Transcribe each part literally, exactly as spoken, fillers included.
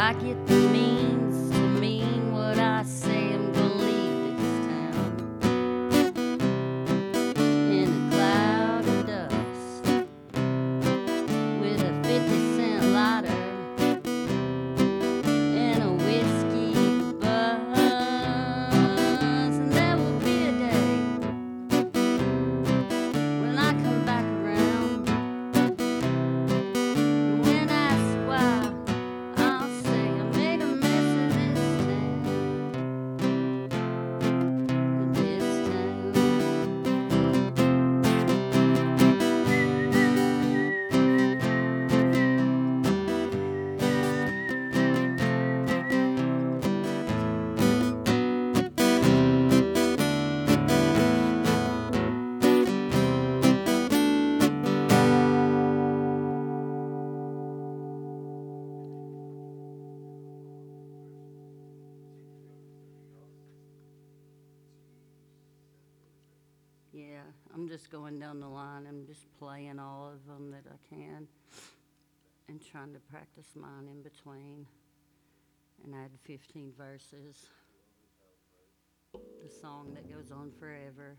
like it means to mean what I say I'm gonna leave this town in a cloud of dust with a fifty cent lighter and a whiskey buzz. And there will be a day when I come back around. When asked why, I'll say I made a mess of this town. This town. Yeah, I'm just going down the line. I'm just playing all of them that I can and trying to practice mine in between. And I had fifteen verses. The song that goes on forever.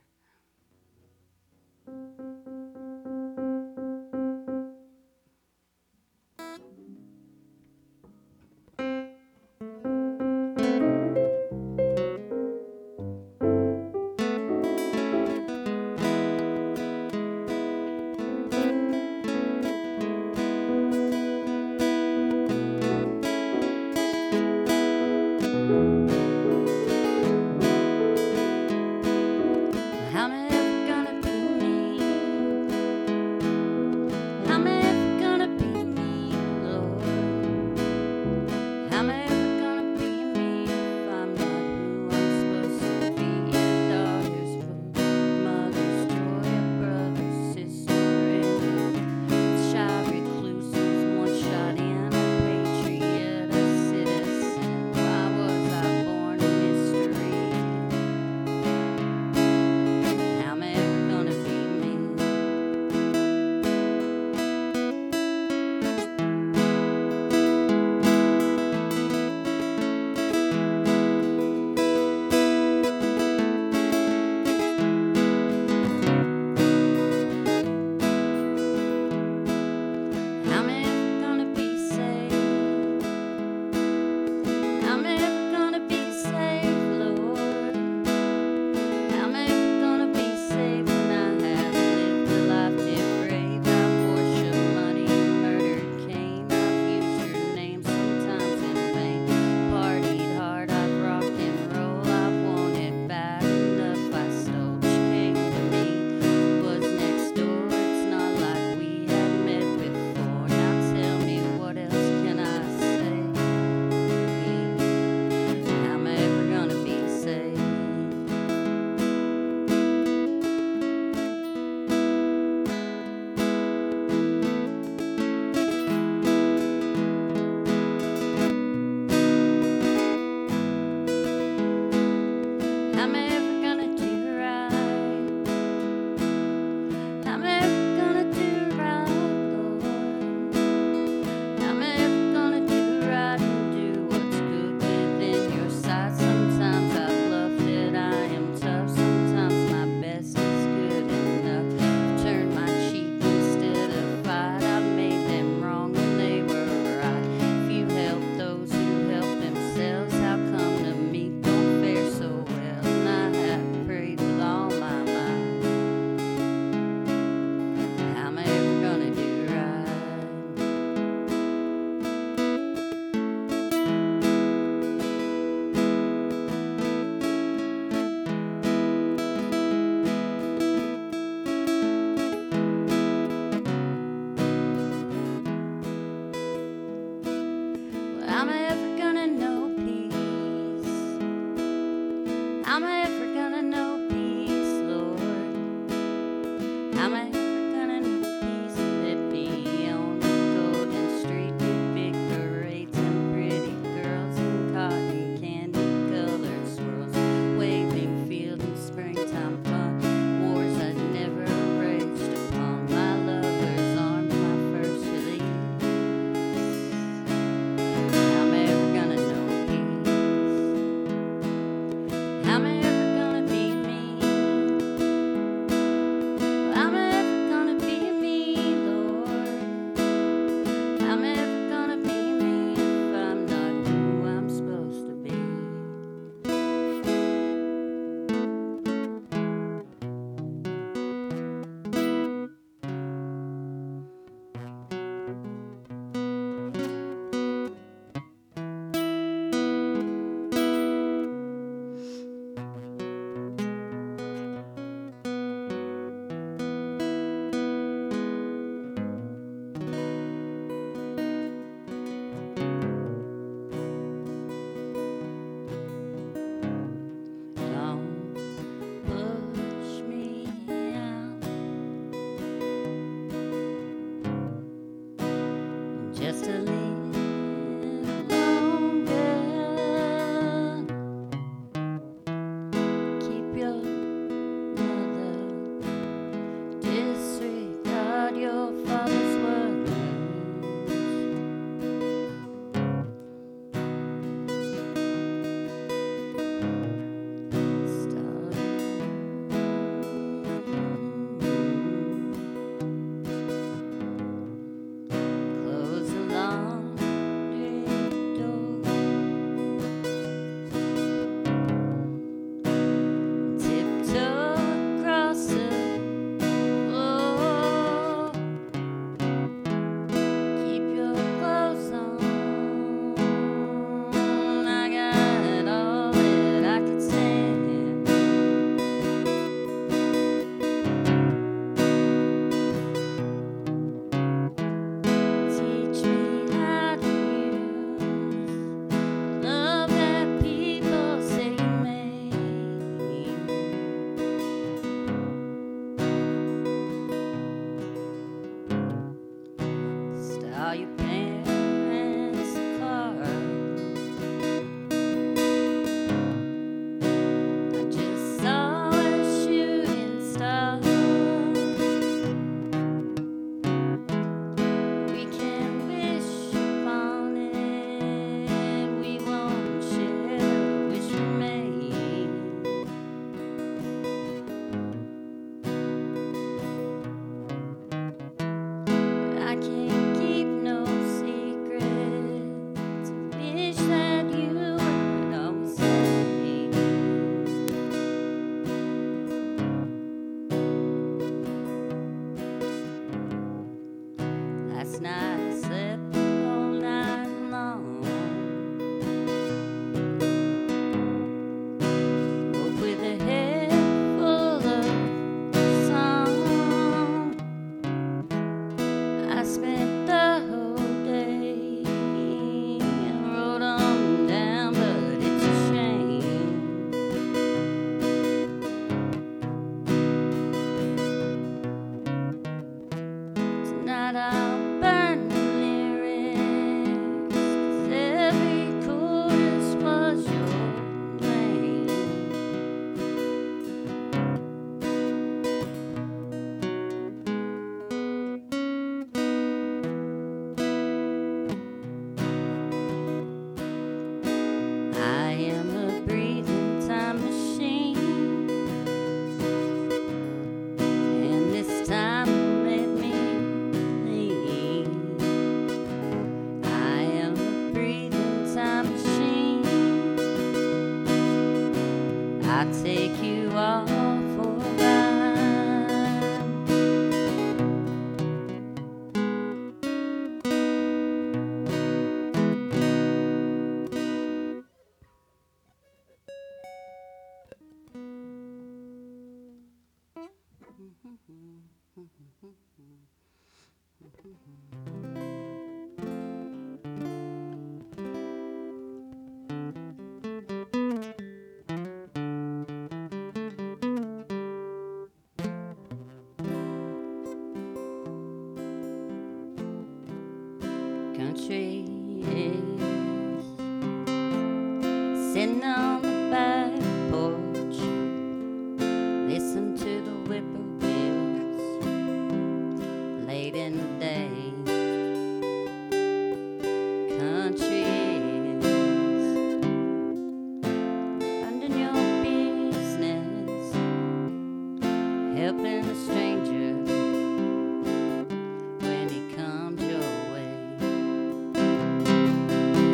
How am I ever gonna be me? How am I ever gonna be me, Lord? little longer. Keep your mother, disregard your father's words. Start close the laundry door. Tiptoe across the floor. Keep your clothes on. I got all that I could stand. Teach me how to use love that people say you made. Style your parents' car. I just saw a shooting star. We can wish upon it. We won't share the wish we made. I can't keep no secrets. Wish that you would always say. Last night I slept all night long. Woke with a head full of song. I spent the whole day and wrote 'em down, but it's a shame. Tonight I'll burn the lyrics, 'cause every chorus was your name. I am a breathing time machine, and this time let me leave. I am a breathing time machine. I take you all for a ride. Country is sitting on the back porch, listen to the whippoorwills late in the day. Country is minding your business, helping a stranger when he comes your way.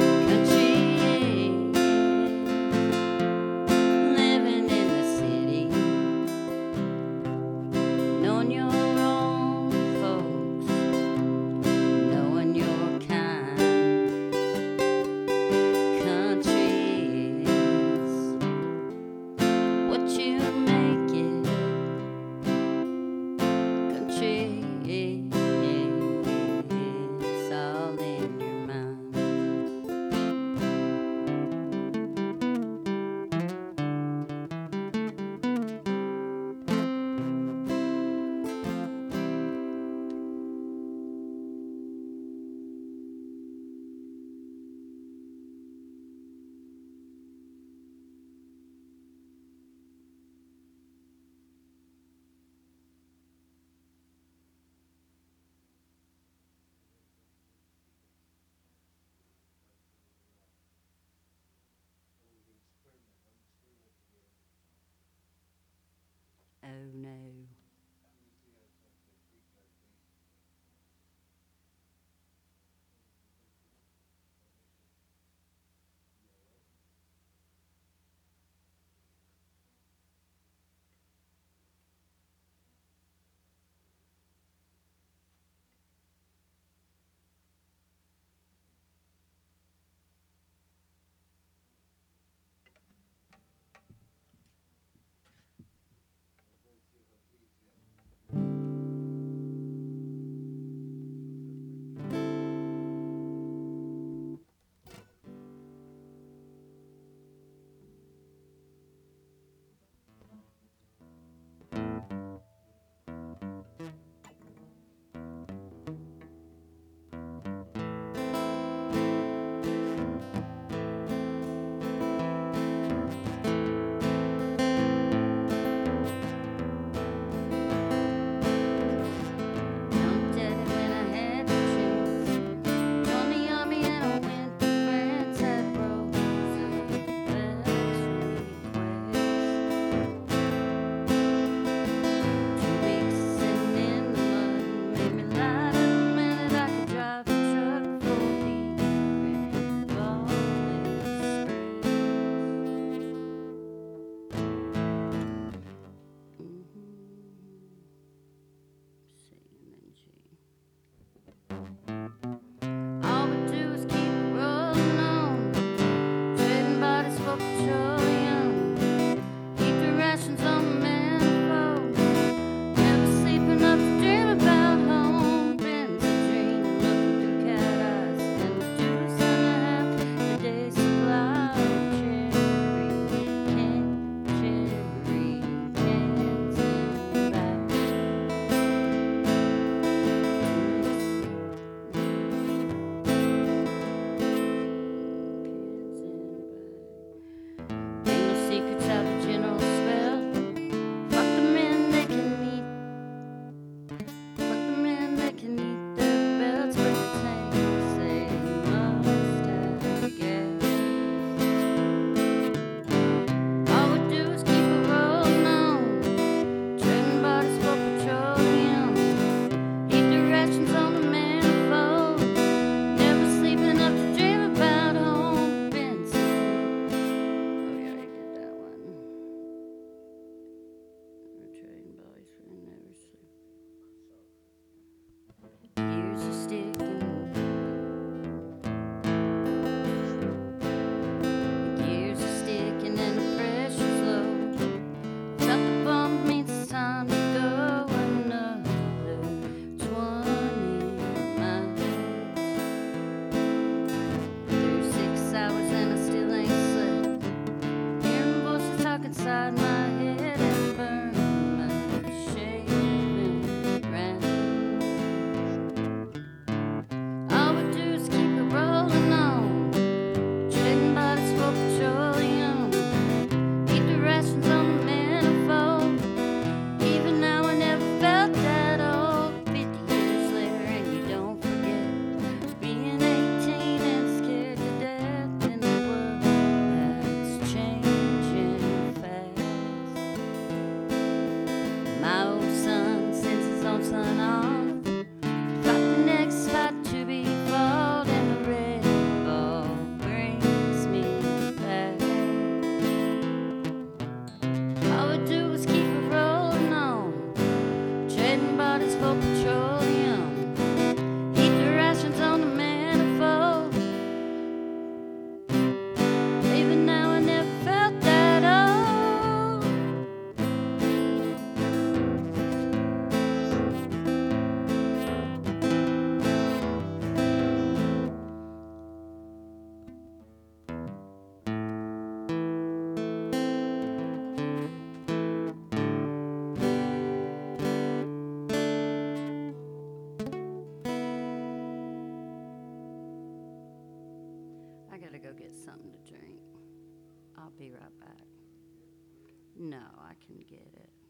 no. Jumped at it when I had the chance. Joined the army and I went to France. Had roses and bells request. Two weeks sitting in the mud made me light up the minute I could drive a truck for the Rainbow Express. Mhm. C and then G. All we do is keep rolling on, trading bodies for petroleum. Keep the rations on the manifold, never sleeping up to dream about home. Ben's a dream, looking through cat eyes, and a deuce and a half a day supply of cherry can, cherry cans and bags. Ain't no secrets out the general spell. Fuck the men, they can eat. Fuck the men, they can eat their belts, but the tanks they must have gas. All we do is keep it rolling on, trading bodies for petroleum. Eat the rations on the manifold, never sleeping up to dream about home. Benson. Oh, yeah, I did that one. We're trading bodies for never sleep. Years are sticking. Gears are sticking and the pressure's low. Got the bump means it's time to go. Another twenty miles. Through six hours and I still ain't slept. Hearing voices talk inside my head and burn my shaving ground. All we do is keep it rolling on, trading bodies for petroleum. Eat the rations on the manifold. Even now I never felt that old. Fifty years later and you don't forget being eighteen and scared to death in a world that's changing fast. My old son sends his own son off, got the next spot to be fought, and the red ball brings me back. All we do is keep it rolling on, trading bodies for petroleum. Eat the rations on the manifold. Even now I never felt that old. I gotta go get something to drink. I'll be right back. No, I can get it.